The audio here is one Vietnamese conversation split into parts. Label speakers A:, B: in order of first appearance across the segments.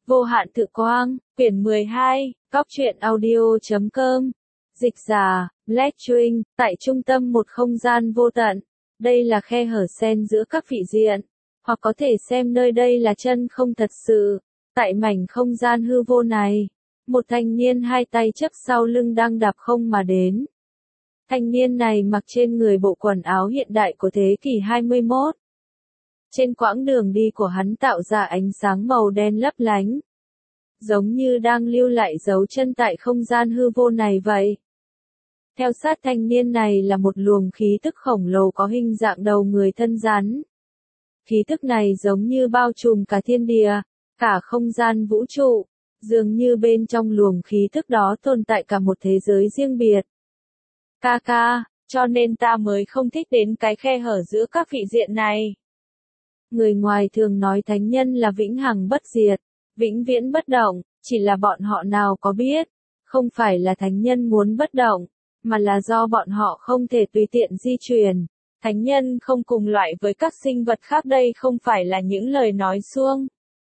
A: Vô hạn tự quang, quyển 12, Góc truyện audio.com. Dịch giả, Black Twin, tại trung tâm một không gian vô tận. Đây là khe hở xen giữa các vị diện, hoặc có thể xem nơi đây là chân không thật sự. Tại mảnh không gian hư vô này, một thanh niên hai tay chấp sau lưng đang đạp không mà đến. Thanh niên này mặc trên người bộ quần áo hiện đại của thế kỷ 21. Trên quãng đường đi của hắn tạo ra ánh sáng màu đen lấp lánh, giống như đang lưu lại dấu chân tại không gian hư vô này vậy. Theo sát thanh niên này là một luồng khí tức khổng lồ có hình dạng đầu người thân rắn. Khí tức này giống như bao trùm cả thiên địa, cả không gian vũ trụ, dường như bên trong luồng khí tức đó tồn tại cả một thế giới riêng biệt. Ca, cho nên ta mới không thích đến cái khe hở giữa các vị diện này. Người ngoài thường nói thánh nhân là vĩnh hằng bất diệt, vĩnh viễn bất động, chỉ là bọn họ nào có biết, không phải là thánh nhân muốn bất động, mà là do bọn họ không thể tùy tiện di chuyển. Thánh nhân không cùng loại với các sinh vật khác, đây không phải là những lời nói suông,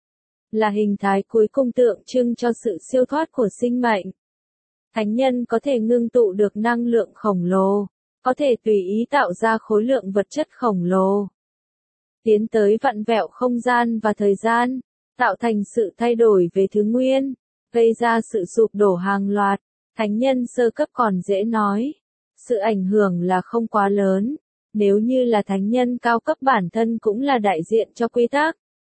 A: là hình thái cuối cùng tượng trưng cho sự siêu thoát của sinh mệnh. Thánh nhân có thể ngưng tụ được năng lượng khổng lồ, có thể tùy ý tạo ra khối lượng vật chất khổng lồ, tiến tới vặn vẹo không gian và thời gian, tạo thành sự thay đổi về thứ nguyên, gây ra sự sụp đổ hàng loạt. Thánh nhân sơ cấp còn dễ nói, sự ảnh hưởng là không quá lớn, nếu như là thánh nhân cao cấp bản thân cũng là đại diện cho quy tắc.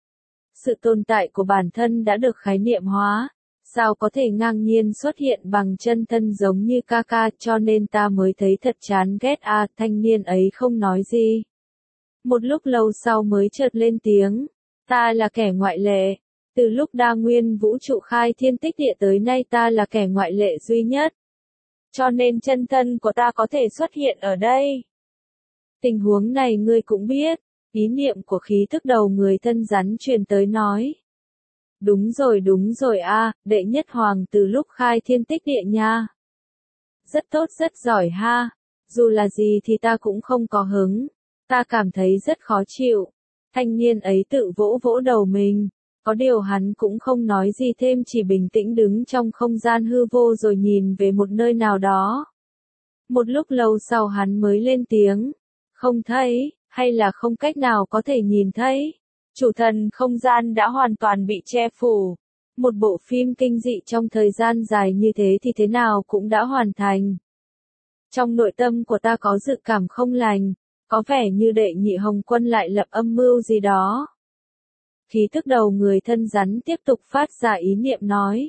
A: Sự tồn tại của bản thân đã được khái niệm hóa, sao có thể ngang nhiên xuất hiện bằng chân thân giống như ca, cho nên ta mới thấy thật chán ghét. Thanh niên ấy không nói gì. Một lúc lâu sau mới chợt lên tiếng, ta là kẻ ngoại lệ. Từ lúc đa nguyên vũ trụ khai thiên tích địa tới nay ta là kẻ ngoại lệ duy nhất. Cho nên chân thân của ta có thể xuất hiện ở đây. Tình huống này ngươi cũng biết, ý niệm của khí thức đầu người thân rắn truyền tới nói. Đúng rồi đệ nhất hoàng từ lúc khai thiên tích địa nha. Rất tốt rất giỏi ha, dù là gì thì ta cũng không có hứng, ta cảm thấy rất khó chịu. Thanh niên ấy tự vỗ vỗ đầu mình. Có điều hắn cũng không nói gì thêm, chỉ bình tĩnh đứng trong không gian hư vô rồi nhìn về một nơi nào đó. Một lúc lâu sau hắn mới lên tiếng, không thấy, hay là không cách nào có thể nhìn thấy. Chủ thần không gian đã hoàn toàn bị che phủ. Một bộ phim kinh dị trong thời gian dài như thế thì thế nào cũng đã hoàn thành. Trong nội tâm của ta có dự cảm không lành, có vẻ như đệ nhị Hồng Quân lại lập âm mưu gì đó. Khí thức đầu người thân rắn tiếp tục phát ra ý niệm nói.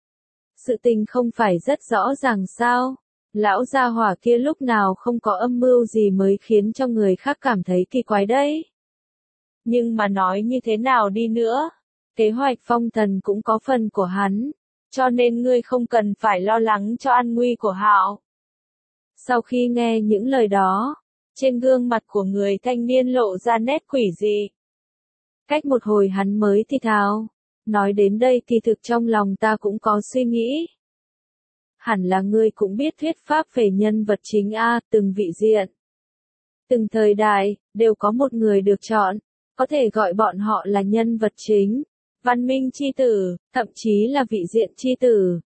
A: Sự tình không phải rất rõ ràng sao? Lão gia hỏa kia lúc nào không có âm mưu gì mới khiến cho người khác cảm thấy kỳ quái đấy. Nhưng mà nói như thế nào đi nữa, kế hoạch phong thần cũng có phần của hắn, cho nên ngươi không cần phải lo lắng cho an nguy của Hạo. Sau khi nghe những lời đó, trên gương mặt của người thanh niên lộ ra nét quỷ dị. Cách một hồi hắn mới thì thào, nói đến đây kỳ thực trong lòng ta cũng có suy nghĩ. Hẳn là ngươi cũng biết thuyết pháp về nhân vật chính từng vị diện, từng thời đại, đều có một người được chọn, có thể gọi bọn họ là nhân vật chính, văn minh chi tử, thậm chí là vị diện chi tử,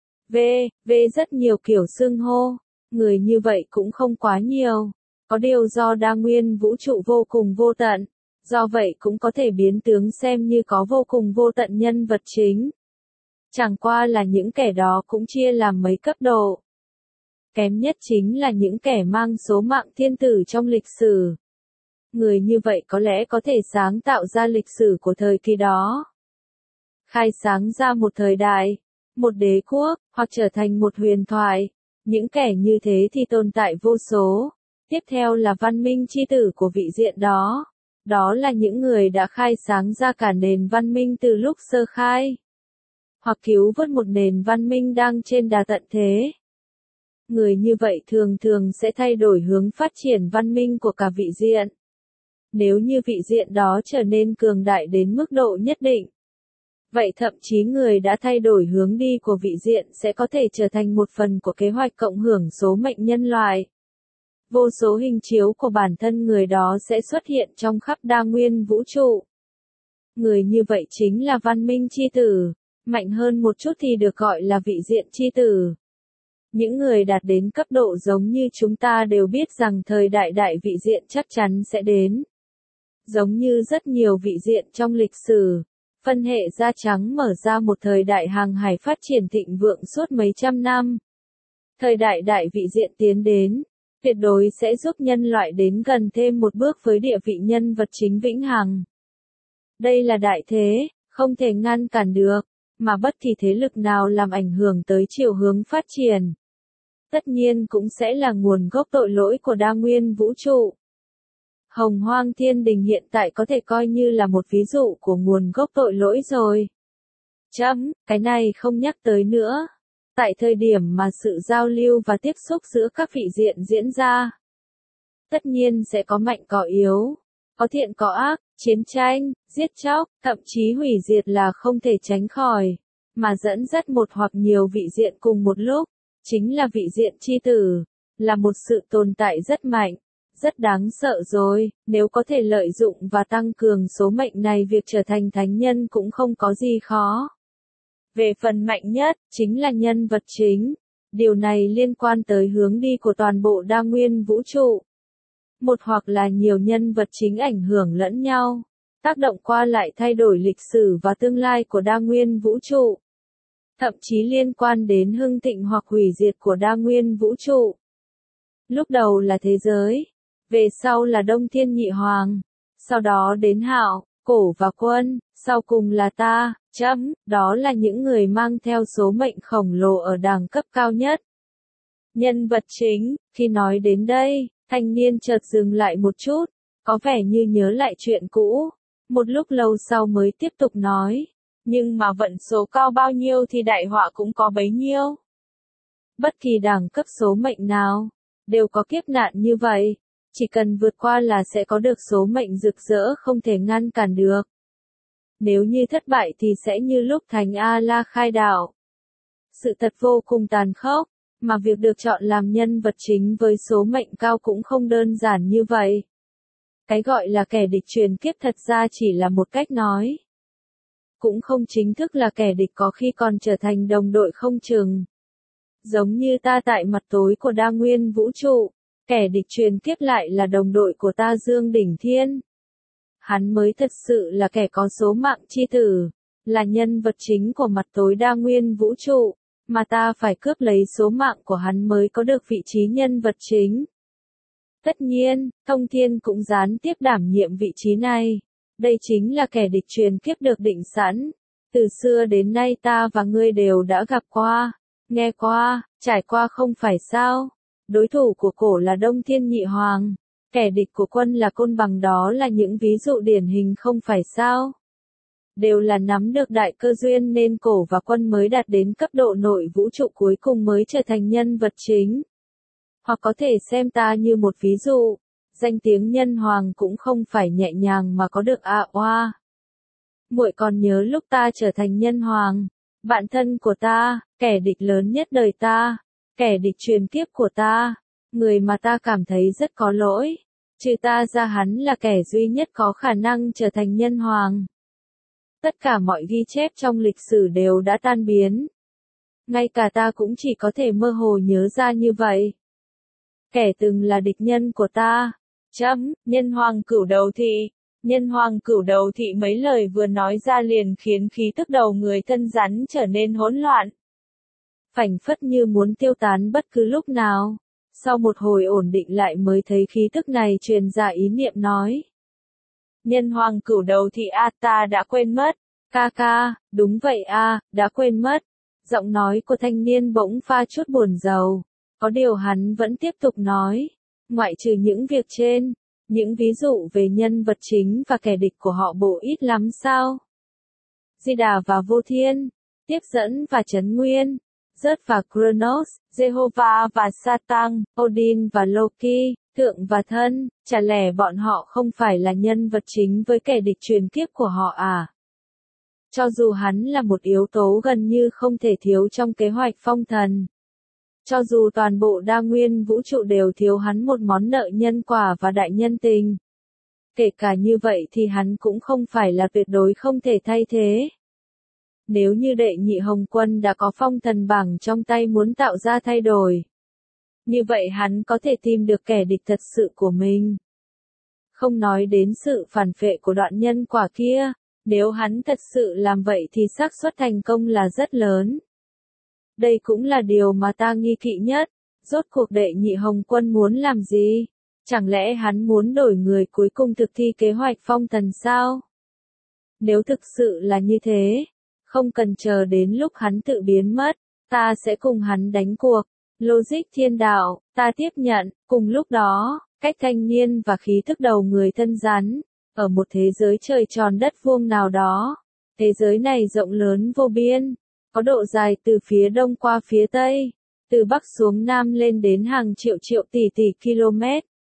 A: rất nhiều kiểu xưng hô, người như vậy cũng không quá nhiều, có điều do đa nguyên vũ trụ vô cùng vô tận. Do vậy cũng có thể biến tướng xem như có vô cùng vô tận nhân vật chính. Chẳng qua là những kẻ đó cũng chia làm mấy cấp độ. Kém nhất chính là những kẻ mang số mạng thiên tử trong lịch sử. Người như vậy có lẽ có thể sáng tạo ra lịch sử của thời kỳ đó. Khai sáng ra một thời đại, một đế quốc, hoặc trở thành một huyền thoại. Những kẻ như thế thì tồn tại vô số. Tiếp theo là văn minh chi tử của vị diện đó. Đó là những người đã khai sáng ra cả nền văn minh từ lúc sơ khai. Hoặc cứu vớt một nền văn minh đang trên đà tận thế. Người như vậy thường thường sẽ thay đổi hướng phát triển văn minh của cả vị diện. Nếu như vị diện đó trở nên cường đại đến mức độ nhất định, vậy thậm chí người đã thay đổi hướng đi của vị diện sẽ có thể trở thành một phần của kế hoạch cộng hưởng số mệnh nhân loại. Vô số hình chiếu của bản thân người đó sẽ xuất hiện trong khắp đa nguyên vũ trụ. Người như vậy chính là văn minh chi tử, Mạnh hơn một chút thì được gọi là vị diện chi tử. Những người đạt đến cấp độ giống như chúng ta đều biết rằng thời đại đại vị diện chắc chắn sẽ đến. Giống như rất nhiều vị diện trong lịch sử, phân hệ da trắng mở ra một thời đại hàng hải phát triển thịnh vượng suốt mấy trăm năm. Thời đại đại vị diện tiến đến, tuyệt đối sẽ giúp nhân loại đến gần thêm một bước với địa vị nhân vật chính vĩnh hằng. Đây là đại thế, không thể ngăn cản được, mà bất kỳ thế lực nào làm ảnh hưởng tới chiều hướng phát triển. Tất nhiên cũng sẽ là nguồn gốc tội lỗi của đa nguyên vũ trụ. Hồng Hoang Thiên Đình hiện tại có thể coi như là một ví dụ của nguồn gốc tội lỗi rồi. Cái này không nhắc tới nữa. Tại thời điểm mà sự giao lưu và tiếp xúc giữa các vị diện diễn ra, tất nhiên sẽ có mạnh có yếu, có thiện có ác, chiến tranh, giết chóc, thậm chí hủy diệt là không thể tránh khỏi, mà dẫn dắt một hoặc nhiều vị diện cùng một lúc, chính là vị diện chi tử, là một sự tồn tại rất mạnh, rất đáng sợ rồi, nếu có thể lợi dụng và tăng cường số mệnh này việc trở thành thánh nhân cũng không có gì khó. Về phần mạnh nhất, chính là nhân vật chính. Điều này liên quan tới hướng đi của toàn bộ đa nguyên vũ trụ. Một hoặc là nhiều nhân vật chính ảnh hưởng lẫn nhau, tác động qua lại thay đổi lịch sử và tương lai của đa nguyên vũ trụ. Thậm chí liên quan đến hưng thịnh hoặc hủy diệt của đa nguyên vũ trụ. Lúc đầu là thế giới, về sau là Đông Thiên Nhị Hoàng, sau đó đến Hạo, Cổ và Quân, sau cùng là ta, đó là những người mang theo số mệnh khổng lồ ở đẳng cấp cao nhất. Nhân vật chính, khi nói đến đây, thanh niên chợt dừng lại một chút, có vẻ như nhớ lại chuyện cũ, một lúc lâu sau mới tiếp tục nói, nhưng mà vận số cao bao nhiêu thì đại họa cũng có bấy nhiêu. Bất kỳ đẳng cấp số mệnh nào, đều có kiếp nạn như vậy, chỉ cần vượt qua là sẽ có được số mệnh rực rỡ không thể ngăn cản được. Nếu như thất bại thì sẽ như lúc Thánh A-la khai đạo. Sự thật vô cùng tàn khốc, mà việc được chọn làm nhân vật chính với số mệnh cao cũng không đơn giản như vậy. Cái gọi là kẻ địch truyền kiếp thật ra chỉ là một cách nói. Cũng không chính thức là kẻ địch, có khi còn trở thành đồng đội không chừng. Giống như ta tại mặt tối của đa nguyên vũ trụ, kẻ địch truyền kiếp lại là đồng đội của ta Dương Đỉnh Thiên. Hắn mới thật sự là kẻ có số mạng chi tử, là nhân vật chính của mặt tối đa nguyên vũ trụ, mà ta phải cướp lấy số mạng của hắn mới có được vị trí nhân vật chính. Tất nhiên, Thông Thiên cũng gián tiếp đảm nhiệm vị trí này. Đây chính là kẻ địch truyền kiếp được định sẵn. Từ xưa đến nay ta và ngươi đều đã gặp qua, nghe qua, trải qua không phải sao. Đối thủ của Cổ là Đông Thiên Nhị Hoàng. Kẻ địch của Quân là Côn Bằng, đó là những ví dụ điển hình không phải sao. Đều là nắm được đại cơ duyên nên Cổ và Quân mới đạt đến cấp độ nội vũ trụ cuối cùng mới trở thành nhân vật chính. Hoặc có thể xem ta như một ví dụ, danh tiếng nhân hoàng cũng không phải nhẹ nhàng mà có được oa. Muội còn nhớ lúc ta trở thành nhân hoàng, bạn thân của ta, kẻ địch lớn nhất đời ta, kẻ địch truyền kiếp của ta, người mà ta cảm thấy rất có lỗi, trừ ta ra hắn là kẻ duy nhất có khả năng trở thành nhân hoàng. Tất cả mọi ghi chép trong lịch sử đều đã tan biến. Ngay cả ta cũng chỉ có thể mơ hồ nhớ ra như vậy. Kẻ từng là địch nhân của ta. Nhân hoàng Cửu Đầu Thị. Nhân hoàng Cửu Đầu Thị mấy lời vừa nói ra liền khiến khí tức đầu người thân rắn trở nên hỗn loạn. Phảng phất như muốn tiêu tán bất cứ lúc nào. Sau một hồi ổn định lại mới thấy khí tức này truyền ra ý niệm nói. Nhân hoàng Cửu Đầu Thị ta đã quên mất. Ca, đúng vậy đã quên mất. Giọng nói của thanh niên bỗng pha chút buồn rầu. Có điều hắn vẫn tiếp tục nói. Ngoại trừ những việc trên, những ví dụ về nhân vật chính và kẻ địch của họ bộ ít lắm sao? Di Đà và Vô Thiên, Tiếp Dẫn và Trấn Nguyên, Zeus và Kronos, Jehovah và Satan, Odin và Loki, Thượng và Thân, chả lẽ bọn họ không phải là nhân vật chính với kẻ địch truyền kiếp của họ à? Cho dù hắn là một yếu tố gần như không thể thiếu trong kế hoạch phong thần. Cho dù toàn bộ đa nguyên vũ trụ đều thiếu hắn một món nợ nhân quả và đại nhân tình. Kể cả như vậy thì hắn cũng không phải là tuyệt đối không thể thay thế. Nếu như đệ nhị Hồng Quân đã có phong thần bảng trong tay muốn tạo ra thay đổi, như vậy hắn có thể tìm được kẻ địch thật sự của mình. Không nói đến sự phản phệ của đoạn nhân quả kia, nếu hắn thật sự làm vậy thì xác suất thành công là rất lớn. Đây cũng là điều mà ta nghi kỵ nhất. Rốt cuộc đệ nhị Hồng Quân muốn làm gì? Chẳng lẽ hắn muốn đổi người cuối cùng thực thi kế hoạch phong thần sao? Nếu thực sự là như thế, không cần chờ đến lúc hắn tự biến mất, ta sẽ cùng hắn đánh cuộc. Logic thiên đạo, ta tiếp nhận. Cùng lúc đó, cách thanh niên và khí thức đầu người thân rắn, ở một thế giới trời tròn đất vuông nào đó. Thế giới này rộng lớn vô biên, có độ dài từ phía đông qua phía tây, từ bắc xuống nam lên đến hàng triệu triệu tỷ tỷ km.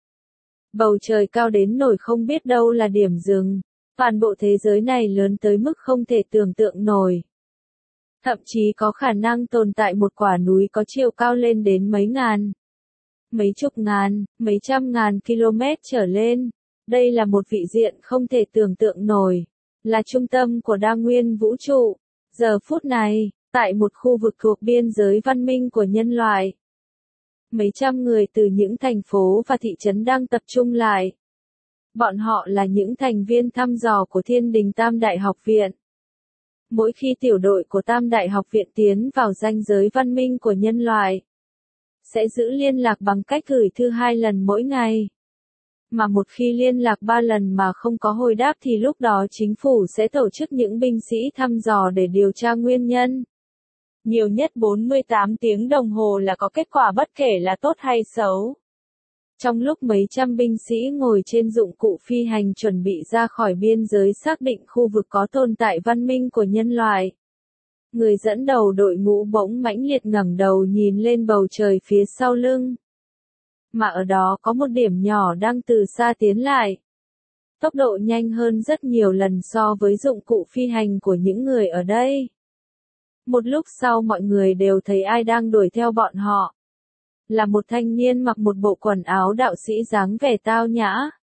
A: Bầu trời cao đến nổi không biết đâu là điểm dừng. Toàn bộ thế giới này lớn tới mức không thể tưởng tượng nổi. Thậm chí có khả năng tồn tại một quả núi có chiều cao lên đến mấy ngàn, mấy chục ngàn, mấy trăm ngàn km trở lên. Đây là một vị diện không thể tưởng tượng nổi, là trung tâm của đa nguyên vũ trụ. Giờ phút này, tại một khu vực thuộc biên giới văn minh của nhân loại, mấy trăm người từ những thành phố và thị trấn đang tập trung lại. Bọn họ là những thành viên thăm dò của Thiên Đình Tam Đại Học Viện. Mỗi khi tiểu đội của Tam Đại Học Viện tiến vào ranh giới văn minh của nhân loại, sẽ giữ liên lạc bằng cách gửi thư 2 lần mỗi ngày. Mà một khi liên lạc 3 lần mà không có hồi đáp thì lúc đó chính phủ sẽ tổ chức những binh sĩ thăm dò để điều tra nguyên nhân. Nhiều nhất 48 tiếng đồng hồ là có kết quả bất kể là tốt hay xấu. Trong lúc mấy trăm binh sĩ ngồi trên dụng cụ phi hành chuẩn bị ra khỏi biên giới xác định khu vực có tồn tại văn minh của nhân loại, người dẫn đầu đội ngũ bỗng mãnh liệt ngẩng đầu nhìn lên bầu trời phía sau lưng. Mà ở đó có một điểm nhỏ đang từ xa tiến lại. Tốc độ nhanh hơn rất nhiều lần so với dụng cụ phi hành của những người ở đây. Một lúc sau mọi người đều thấy ai đang đuổi theo bọn họ. Là một thanh niên mặc một bộ quần áo đạo sĩ dáng vẻ tao nhã,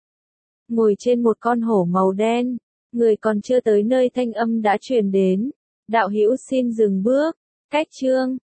A: ngồi trên một con hổ màu đen. Người còn chưa tới nơi thanh âm đã truyền đến. Đạo hữu xin dừng bước. Cách chương